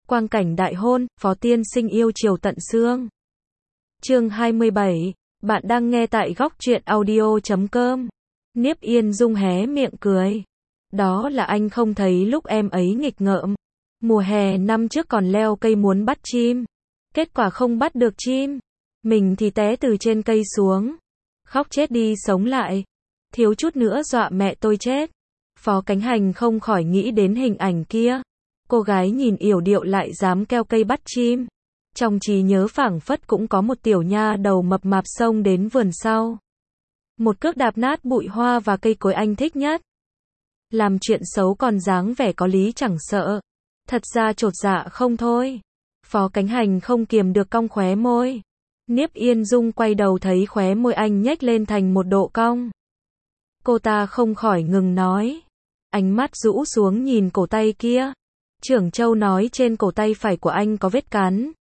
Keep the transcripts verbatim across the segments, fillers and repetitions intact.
Quang cảnh đại hôn, Phó tiên sinh yêu chiều tận xương. Chương hai mươi bảy, bạn đang nghe tại góc truyện audio chấm com. Niếp Yên Dung hé miệng cười. Đó là anh không thấy lúc em ấy nghịch ngợm. Mùa hè năm trước còn leo cây muốn bắt chim. Kết quả không bắt được chim. Mình thì té từ trên cây xuống. Khóc chết đi sống lại. Thiếu chút nữa dọa mẹ tôi chết. Phó Cánh Hành không khỏi nghĩ đến hình ảnh kia. Cô gái nhìn yểu điệu lại dám leo cây bắt chim. Trong trí nhớ phảng phất cũng có một tiểu nha đầu mập mạp xông đến vườn sau. Một cước đạp nát bụi hoa và cây cối anh thích nhất. Làm chuyện xấu còn dáng vẻ có lý chẳng sợ. Thật ra chột dạ không thôi. Phó Cánh Hành không kiềm được cong khóe môi. Niếp Yên Dung quay đầu thấy khóe môi anh nhếch lên thành một độ cong. Cô ta không khỏi ngừng nói. Ánh mắt rũ xuống nhìn cổ tay kia. Trưởng Châu nói trên cổ tay phải của anh có vết cắn.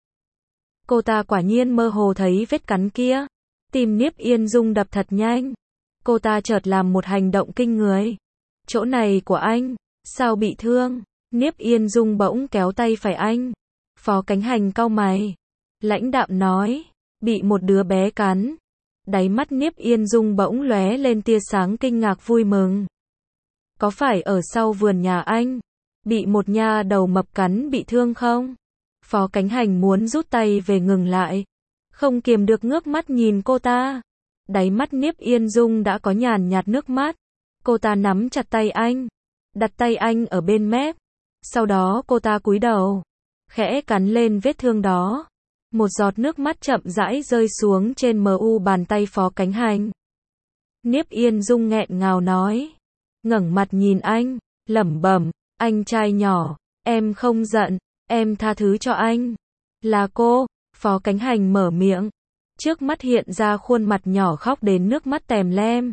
Cô ta quả nhiên mơ hồ thấy vết cắn kia. Tim Niếp Yên Dung đập thật nhanh. Cô ta chợt làm một hành động kinh người. Chỗ này của anh, sao bị thương? Niếp Yên Dung bỗng kéo tay phải anh. Phó Cánh Hành cau mày. Lãnh đạm nói, bị một đứa bé cắn. Đáy mắt Niếp Yên Dung bỗng lóe lên tia sáng kinh ngạc vui mừng. Có phải ở sau vườn nhà anh, bị một nha đầu mập cắn bị thương không? Phó Cánh Hành muốn rút tay về ngừng lại. Không kiềm được ngước mắt nhìn cô ta. Đáy mắt Niếp Yên Dung đã có nhàn nhạt nước mắt. Cô ta nắm chặt tay anh. Đặt tay anh ở bên mép. Sau đó cô ta cúi đầu. Khẽ cắn lên vết thương đó. Một giọt nước mắt chậm rãi rơi xuống trên mờ u bàn tay Phó Cánh Hành. Niếp Yên Dung nghẹn ngào nói. Ngẩng mặt nhìn anh. Lẩm bẩm. Anh trai nhỏ. Em không giận. Em tha thứ cho anh. Là cô. Phó Cánh Hành mở miệng. Trước mắt hiện ra khuôn mặt nhỏ khóc đến nước mắt tèm lem.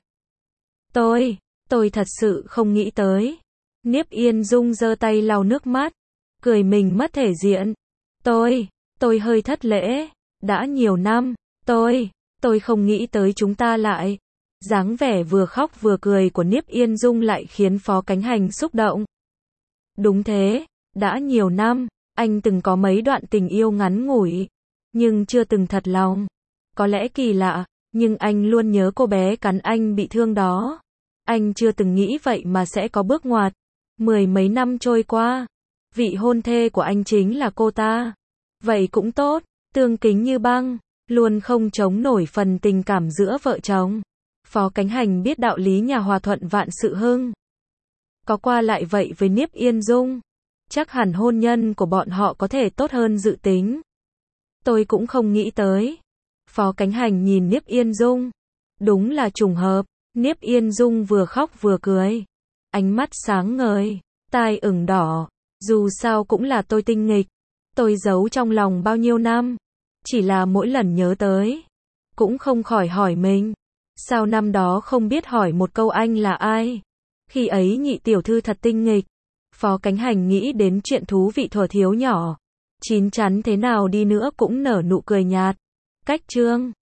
Tôi, tôi thật sự không nghĩ tới. Niếp Yên Dung giơ tay lau nước mắt. Cười mình mất thể diện. Tôi, tôi hơi thất lễ. Đã nhiều năm. Tôi, tôi không nghĩ tới chúng ta lại. Dáng vẻ vừa khóc vừa cười của Niếp Yên Dung lại khiến Phó Cánh Hành xúc động. Đúng thế, đã nhiều năm. Anh từng có mấy đoạn tình yêu ngắn ngủi. Nhưng chưa từng thật lòng. Có lẽ kỳ lạ, nhưng anh luôn nhớ cô bé cắn anh bị thương đó. Anh chưa từng nghĩ vậy mà sẽ có bước ngoặt. Mười mấy năm trôi qua, vị hôn thê của anh chính là cô ta. Vậy cũng tốt, tương kính như băng, luôn không chống nổi phần tình cảm giữa vợ chồng. Phó Cánh Hành biết đạo lý nhà hòa thuận vạn sự hưng. Có qua lại vậy với Niếp Yên Dung. Chắc hẳn hôn nhân của bọn họ có thể tốt hơn dự tính. Tôi cũng không nghĩ tới. Phó Cánh Hành nhìn Niếp Yên Dung. Đúng là trùng hợp. Niếp Yên Dung vừa khóc vừa cười. Ánh mắt sáng ngời. Tai ửng đỏ. Dù sao cũng là tôi tinh nghịch. Tôi giấu trong lòng bao nhiêu năm. Chỉ là mỗi lần nhớ tới. Cũng không khỏi hỏi mình. Sao năm đó không biết hỏi một câu anh là ai? Khi ấy nhị tiểu thư thật tinh nghịch. Phó Cánh Hành nghĩ đến chuyện thú vị thuở thiếu nhỏ. Chín chắn thế nào đi nữa cũng nở nụ cười nhạt. Cách chương